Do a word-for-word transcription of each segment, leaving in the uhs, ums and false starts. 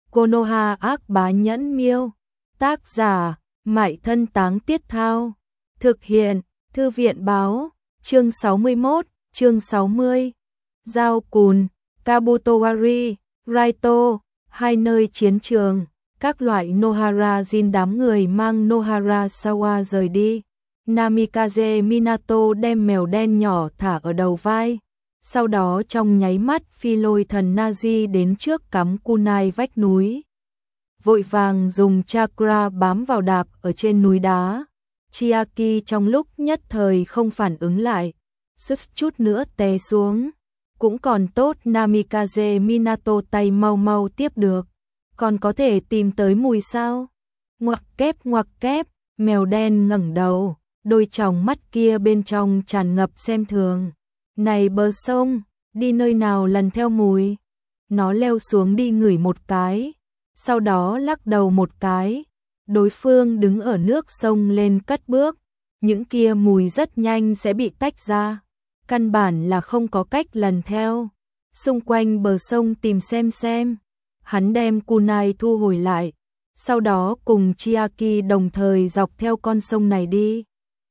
Konoha ác bá nhẫn miêu. Tác giả, Mại Thân Táng Tiết Thao. Thực hiện, Thư viện báo, chương sáu mươi mốt, chương sáu mươi. Giao Cùn, Kabutowari, Raito, hai nơi chiến trường, các loại Nohara Jin đám người mang Nohara Sawa rời đi. Namikaze Minato đem mèo đen nhỏ thả ở đầu vai. Sau đó trong nháy mắt phi lôi thần Nazi đến trước cắm kunai vách núi. Vội vàng dùng chakra bám vào đạp ở trên núi đá. Chiaki trong lúc nhất thời không phản ứng lại, suýt chút nữa té xuống. Cũng còn tốt Namikaze Minato tay mau mau tiếp được. Còn có thể tìm tới mùi sao? Ngoặc kép ngoặc kép, mèo đen ngẩng đầu, đôi tròng mắt kia bên trong tràn ngập xem thường. Này bờ sông, đi nơi nào lần theo mùi? Nó leo xuống đi ngửi một cái, sau đó lắc đầu một cái. Đối phương đứng ở nước sông lên cất bước, những kia mùi rất nhanh sẽ bị tách ra. Căn bản là không có cách lần theo. Xung quanh bờ sông tìm xem xem. Hắn đem kunai thu hồi lại, sau đó cùng Chiaki đồng thời dọc theo con sông này đi.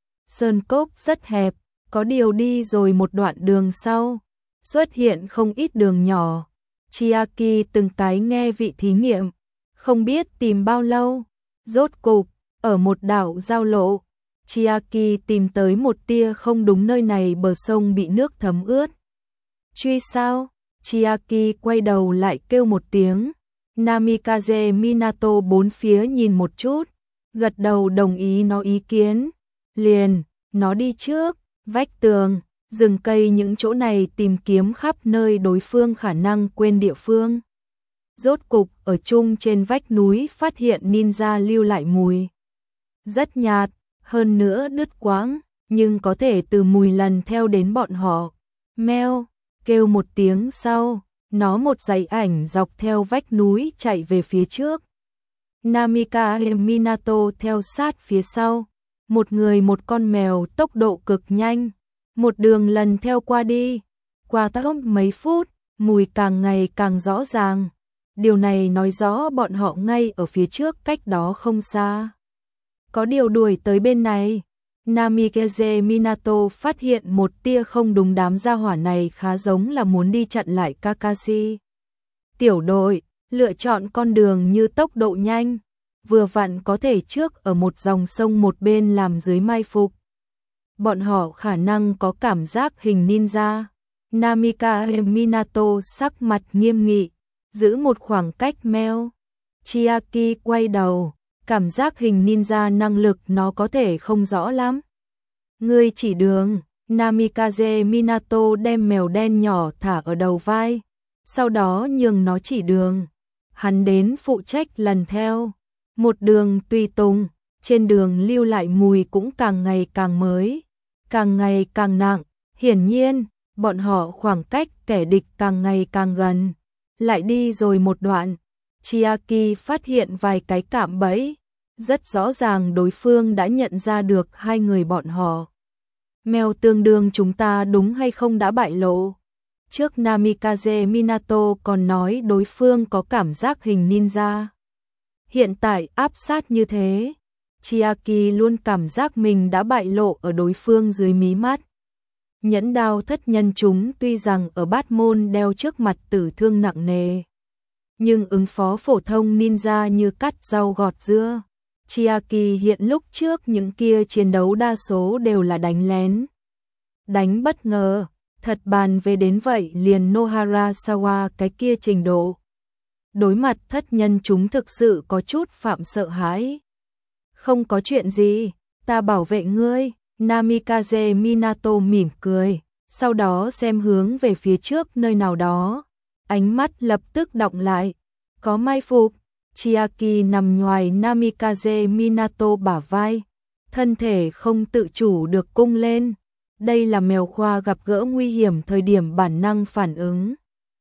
Sơn cốc rất hẹp, có điều đi rồi một đoạn đường sau, xuất hiện không ít đường nhỏ. Chiaki từng cái nghe vị thí nghiệm, không biết tìm bao lâu. Rốt cục, ở một đảo giao lộ, Chiaki tìm tới một tia không đúng, nơi này bờ sông bị nước thấm ướt. Truy sao? Chiaki quay đầu lại kêu một tiếng. Namikaze Minato bốn phía nhìn một chút, gật đầu đồng ý nó ý kiến. Liền, nó đi trước, vách tường, rừng cây những chỗ này tìm kiếm khắp nơi đối phương khả năng quên địa phương. Rốt cục ở chung trên vách núi phát hiện ninja lưu lại mùi. Rất nhạt, hơn nữa đứt quãng, nhưng có thể từ mùi lần theo đến bọn họ. Meo, kêu một tiếng sau, nó một dãy ảnh dọc theo vách núi chạy về phía trước. Namikaze Minato theo sát phía sau, một người một con mèo tốc độ cực nhanh, một đường lần theo qua đi. Qua tốc mấy phút, mùi càng ngày càng rõ ràng. Điều này nói rõ bọn họ ngay ở phía trước cách đó không xa. Có điều đuổi tới bên này, Namikaze Minato phát hiện một tia không đúng, đám gia hỏa này khá giống là muốn đi chặn lại Kakashi. Tiểu đội, lựa chọn con đường như tốc độ nhanh, vừa vặn có thể trước ở một dòng sông một bên làm dưới mai phục. Bọn họ khả năng có cảm giác hình ninja. Namikaze Minato sắc mặt nghiêm nghị, giữ một khoảng cách meo. Chiaki quay đầu, cảm giác hình ninja năng lực nó có thể không rõ lắm. Ngươi chỉ đường. Namikaze Minato đem mèo đen nhỏ thả ở đầu vai, sau đó nhường nó chỉ đường. Hắn đến phụ trách lần theo. Một đường tùy tùng, trên đường lưu lại mùi cũng càng ngày càng mới, càng ngày càng nặng. Hiển nhiên, bọn họ khoảng cách kẻ địch càng ngày càng gần. Lại đi rồi một đoạn, Chiaki phát hiện vài cái cạm bẫy. Rất rõ ràng đối phương đã nhận ra được hai người bọn họ. Mèo tương đương chúng ta đúng hay không đã bại lộ. Trước Namikaze Minato còn nói đối phương có cảm giác hình ninja. Hiện tại áp sát như thế, Chiaki luôn cảm giác mình đã bại lộ ở đối phương dưới mí mắt. Nhẫn đao thất nhân chúng tuy rằng ở bát môn đeo trước mặt tử thương nặng nề, nhưng ứng phó phổ thông ninja như cắt rau gọt dưa. Chiaki hiện lúc trước những kia chiến đấu đa số đều là đánh lén, đánh bất ngờ, thật bàn về đến vậy liền Nohara Sawa cái kia trình độ. Đối mặt thất nhân chúng thực sự có chút phạm sợ hãi. Không có chuyện gì, ta bảo vệ ngươi. Namikaze Minato mỉm cười, sau đó xem hướng về phía trước nơi nào đó. Ánh mắt lập tức đọng lại, có mai phục. Chiaki nằm ngoài Namikaze Minato bả vai, thân thể không tự chủ được cung lên. Đây là mèo khoa gặp gỡ nguy hiểm thời điểm bản năng phản ứng.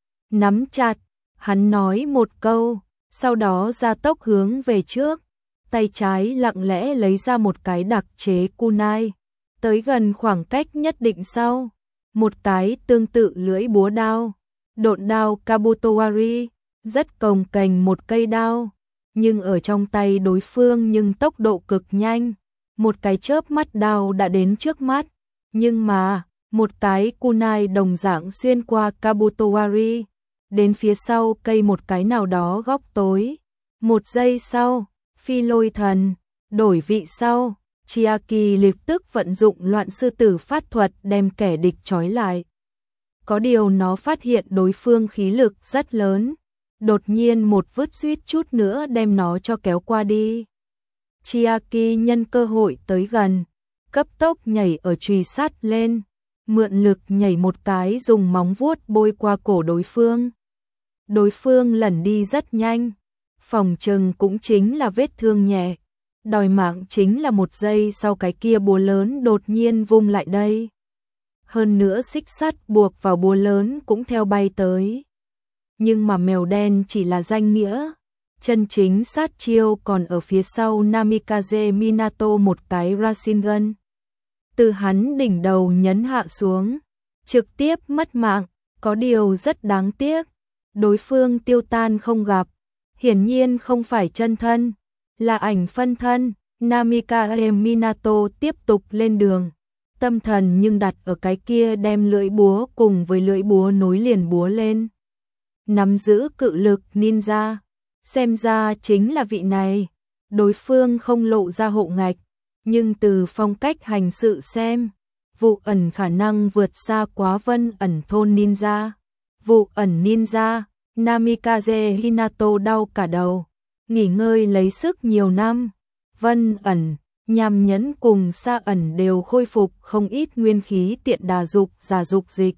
Nắm chặt, hắn nói một câu, sau đó ra tốc hướng về trước. Tay trái lặng lẽ lấy ra một cái đặc chế kunai. Tới gần khoảng cách nhất định sau, một cái tương tự lưỡi búa đao, độn đao Kabutowari, rất cồng kềnh một cây đao, nhưng ở trong tay đối phương nhưng tốc độ cực nhanh, một cái chớp mắt đao đã đến trước mắt, nhưng mà, một cái kunai đồng dạng xuyên qua Kabutowari, đến phía sau cây một cái nào đó góc tối. Một giây sau, phi lôi thần, đổi vị sau, Chiaki lập tức vận dụng loạn sư tử phát thuật đem kẻ địch trói lại. Có điều nó phát hiện đối phương khí lực rất lớn, đột nhiên một vứt suýt chút nữa đem nó cho kéo qua đi. Chiaki nhân cơ hội tới gần, cấp tốc nhảy ở chùy sắt lên, mượn lực nhảy một cái dùng móng vuốt bôi qua cổ đối phương. Đối phương lẩn đi rất nhanh, phòng trừng cũng chính là vết thương nhẹ, đòi mạng chính là một giây sau cái kia búa lớn đột nhiên vung lại đây. Hơn nữa xích sắt buộc vào búa lớn cũng theo bay tới. Nhưng mà mèo đen chỉ là danh nghĩa, chân chính sát chiêu còn ở phía sau Namikaze Minato một cái Rasengan. Từ hắn đỉnh đầu nhấn hạ xuống, trực tiếp mất mạng, có điều rất đáng tiếc. Đối phương tiêu tan không gặp, hiển nhiên không phải chân thân, là ảnh phân thân. Namikaze Minato tiếp tục lên đường, tâm thần nhưng đặt ở cái kia đem lưỡi búa cùng với lưỡi búa nối liền búa lên. Nắm giữ cự lực ninja, xem ra chính là vị này. Đối phương không lộ ra hộ ngạch, nhưng từ phong cách hành sự xem, vụ ẩn khả năng vượt xa quá vân ẩn thôn ninja. Vụ ẩn ninja, Namikaze Hinato đau cả đầu, nghỉ ngơi lấy sức nhiều năm. Vân ẩn, nham nhẫn cùng sa ẩn đều khôi phục không ít nguyên khí tiện đà dục giả dục dịch.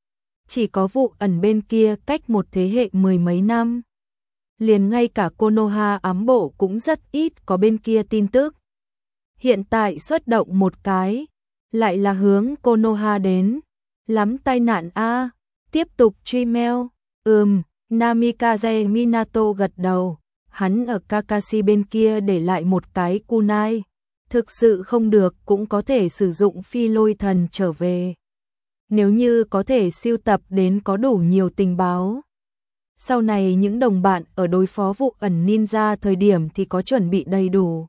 Chỉ có vụ ẩn bên kia cách một thế hệ mười mấy năm. Liền ngay cả Konoha ám bộ cũng rất ít có bên kia tin tức. Hiện tại xuất động một cái, lại là hướng Konoha đến. Lắm tai nạn a. Tiếp tục truy mail. Ừm, Namikaze Minato gật đầu. Hắn ở Kakashi bên kia để lại một cái kunai. Thực sự không được cũng có thể sử dụng phi lôi thần trở về. Nếu như có thể siêu tập đến có đủ nhiều tình báo. Sau này những đồng bạn ở đối phó vụ ẩn ninja thời điểm thì có chuẩn bị đầy đủ.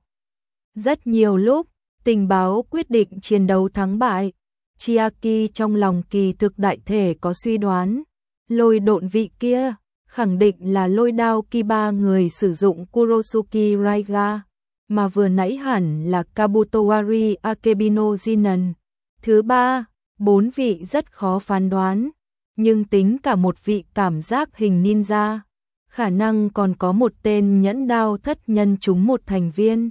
Rất nhiều lúc, tình báo quyết định chiến đấu thắng bại. Chiaki trong lòng kỳ thực đại thể có suy đoán. Lôi độn vị kia, khẳng định là lôi đao Kiba người sử dụng Kurosuke Raiga, mà vừa nãy hẳn là Kabutowari Akebino Jinan. Thứ ba, bốn vị rất khó phán đoán, nhưng tính cả một vị cảm giác hình ninja, khả năng còn có một tên nhẫn đao thất nhân chúng một thành viên.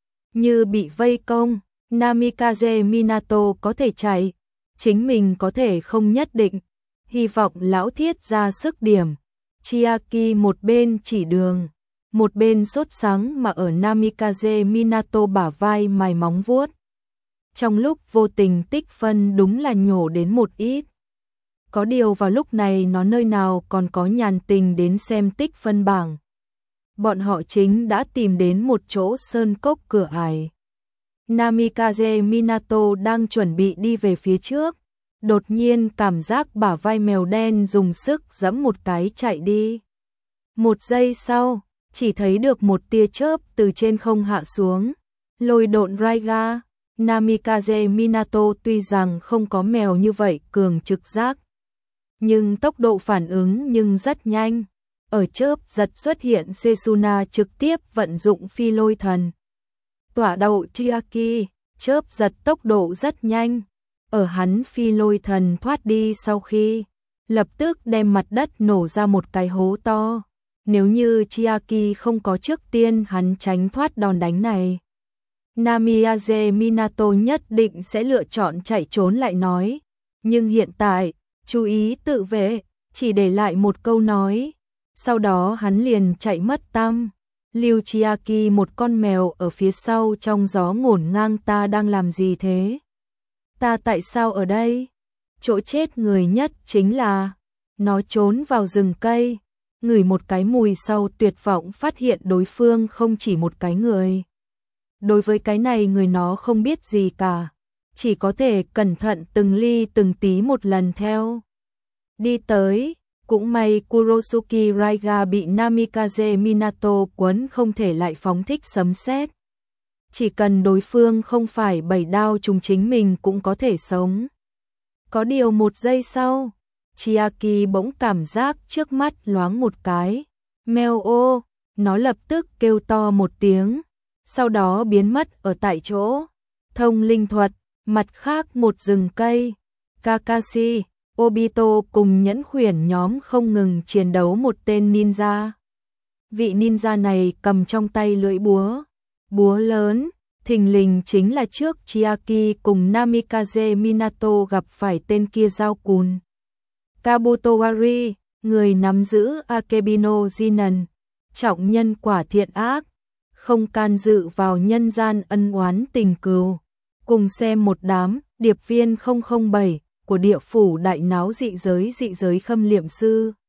Như bị vây công, Namikaze Minato có thể chạy, chính mình có thể không nhất định. Hy vọng lão thiết ra sức điểm. Chiaki một bên chỉ đường, một bên sốt sắng mà ở Namikaze Minato bả vai mài móng vuốt. Trong lúc vô tình tích phân đúng là nhổ đến một ít. Có điều vào lúc này nó nơi nào còn có nhàn tình đến xem tích phân bảng. Bọn họ chính đã tìm đến một chỗ sơn cốc cửa ải. Namikaze Minato đang chuẩn bị đi về phía trước. Đột nhiên cảm giác bả vai mèo đen dùng sức giẫm một cái chạy đi. Một giây sau, chỉ thấy được một tia chớp từ trên không hạ xuống. Lôi độn Raiga, Namikaze Minato tuy rằng không có mèo như vậy cường trực giác, nhưng tốc độ phản ứng nhưng rất nhanh. Ở chớp giật xuất hiện Setsuna trực tiếp vận dụng phi lôi thần. Tỏa đầu Chiaki, chớp giật tốc độ rất nhanh. Ở hắn phi lôi thần thoát đi sau khi, lập tức đem mặt đất nổ ra một cái hố to. Nếu như Chiaki không có trước tiên hắn tránh thoát đòn đánh này, Namikaze Minato nhất định sẽ lựa chọn chạy trốn lại nói. Nhưng hiện tại, chú ý tự vệ, chỉ để lại một câu nói. Sau đó hắn liền chạy mất tăm. Lưu Chiaki một con mèo ở phía sau trong gió ngổn ngang, ta đang làm gì thế? Ta tại sao ở đây? Chỗ chết người nhất chính là nó trốn vào rừng cây, ngửi một cái mùi sau tuyệt vọng phát hiện đối phương không chỉ một cái người. Đối với cái này người nó không biết gì cả, chỉ có thể cẩn thận từng ly từng tí một lần theo. Đi tới, Cũng may Kurosuke Raiga bị Namikaze Minato quấn không thể lại phóng thích sấm sét. Chỉ cần đối phương không phải bảy đao trùng chính mình cũng có thể sống. Có điều một giây sau, Chiaki bỗng cảm giác trước mắt loáng một cái. Meo ô, nó lập tức kêu to một tiếng, sau đó biến mất ở tại chỗ. Thông linh thuật, mặt khác một rừng cây, Kakashi, Obito cùng nhẫn khuyển nhóm không ngừng chiến đấu một tên ninja. Vị ninja này cầm trong tay lưỡi búa, búa lớn, thình lình chính là trước Chiaki cùng Namikaze Minato gặp phải tên kia Giao Cùn. Kabutowari, người nắm giữ Akebino Jinan, trọng nhân quả thiện ác, không can dự vào nhân gian ân oán tình cừu. Cùng xem một đám điệp viên không không bảy của địa phủ đại náo dị giới dị giới khâm liệm sư.